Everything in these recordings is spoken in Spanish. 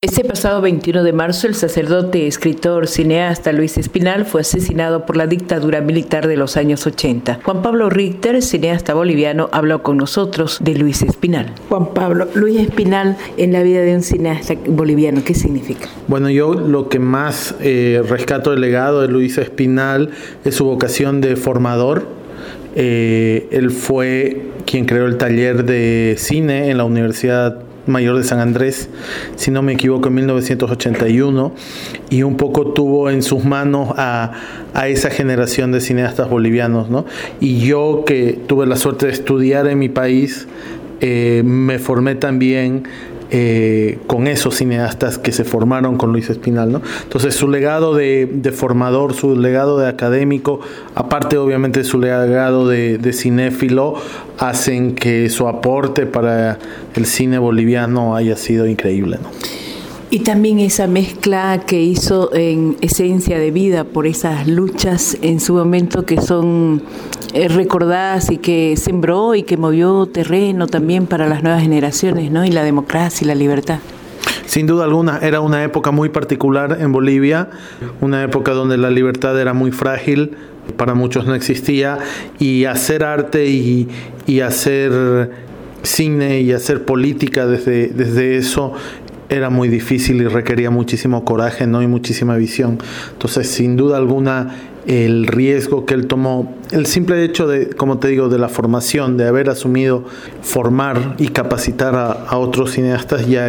Este pasado 21 de marzo, el sacerdote, escritor, cineasta Luis Espinal fue asesinado por la dictadura militar de los años 80. Juan Pablo Richter, cineasta boliviano, habló con nosotros de Luis Espinal. Juan Pablo, Luis Espinal en la vida de un cineasta boliviano, ¿qué significa? Bueno, yo lo que más rescato del legado de Luis Espinal es su vocación de formador. Él fue quien creó el taller de cine en la Universidad Mayor de San Andrés, si no me equivoco, en 1981, y un poco tuvo en sus manos a esa generación de cineastas bolivianos, ¿no? Y yo, que tuve la suerte de estudiar en mi país, me formé también con esos cineastas que se formaron con Luis Espinal, ¿no? Entonces su legado de formador, su legado de académico, aparte obviamente de su legado de cinéfilo, hacen que su aporte para el cine boliviano haya sido increíble, ¿no? Y también esa mezcla que hizo en Esencia de Vida por esas luchas en su momento que son recordadas y que sembró y que movió terreno también para las nuevas generaciones, ¿no? Y la democracia y la libertad. Sin duda alguna, era una época muy particular en Bolivia, una época donde la libertad era muy frágil, para muchos no existía, y hacer arte y hacer cine y hacer política desde eso era muy difícil y requería muchísimo coraje, ¿no? Y muchísima visión. Entonces, sin duda alguna, el riesgo que él tomó, el simple hecho de, como te digo, de la formación, de haber asumido formar y capacitar a otros cineastas, ya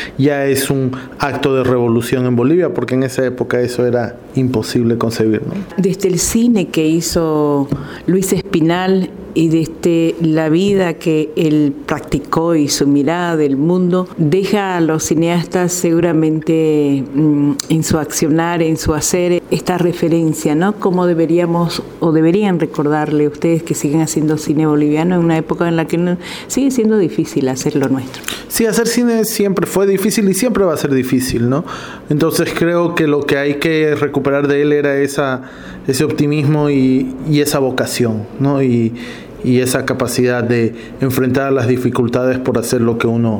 es un acto de revolución en Bolivia, porque en esa época eso era imposible concebir, ¿no? Desde el cine que hizo Luis Espinal y desde la vida que él practicó y su mirada del mundo, deja a los cineastas seguramente en su accionar, en su hacer, esta referencia, ¿no? Cómo deberíamos o deberían recordarle ustedes que siguen haciendo cine boliviano en una época en la que sigue siendo difícil hacer lo nuestro. Sí, hacer cine siempre fue difícil y siempre va a ser difícil, ¿no? Entonces creo que lo que hay que recuperar de él era ese optimismo y esa vocación, ¿no? Y esa capacidad de enfrentar las dificultades por hacer lo que uno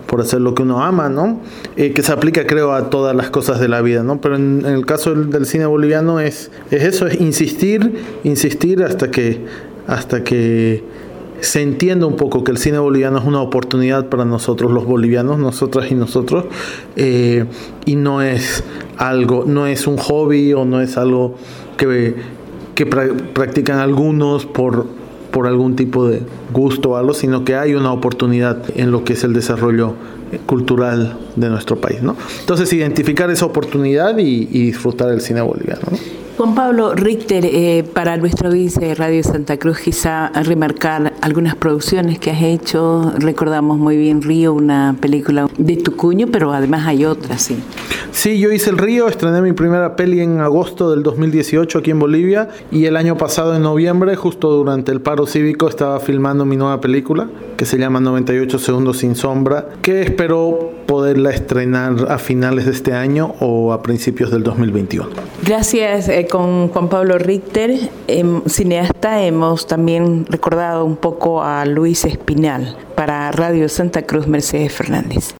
ama, ¿no? Que se aplica, creo, a todas las cosas de la vida, ¿no? Pero en el caso del cine boliviano es eso, es insistir hasta que se entienda un poco que el cine boliviano es una oportunidad para nosotros los bolivianos, nosotras y nosotros, y no es un hobby o no es algo que practican algunos por algún tipo de gusto o algo, sino que hay una oportunidad en lo que es el desarrollo cultural de nuestro país, ¿no? Entonces, identificar esa oportunidad y disfrutar del cine boliviano, ¿no? Juan Pablo Richter, para nuestra audiencia de Radio Santa Cruz, quizá remarcar algunas producciones que has hecho. Recordamos muy bien Río, una película de tu cuño, pero además hay otras, sí. Sí, yo hice El Río, estrené mi primera peli en agosto del 2018 aquí en Bolivia, y el año pasado en noviembre, justo durante el paro cívico, estaba filmando mi nueva película que se llama 98 segundos sin sombra, que espero poderla estrenar a finales de este año o a principios del 2021. Gracias. Con Juan Pablo Richter, cineasta, hemos también recordado un poco a Luis Espinal. Para Radio Santa Cruz, Mercedes Fernández.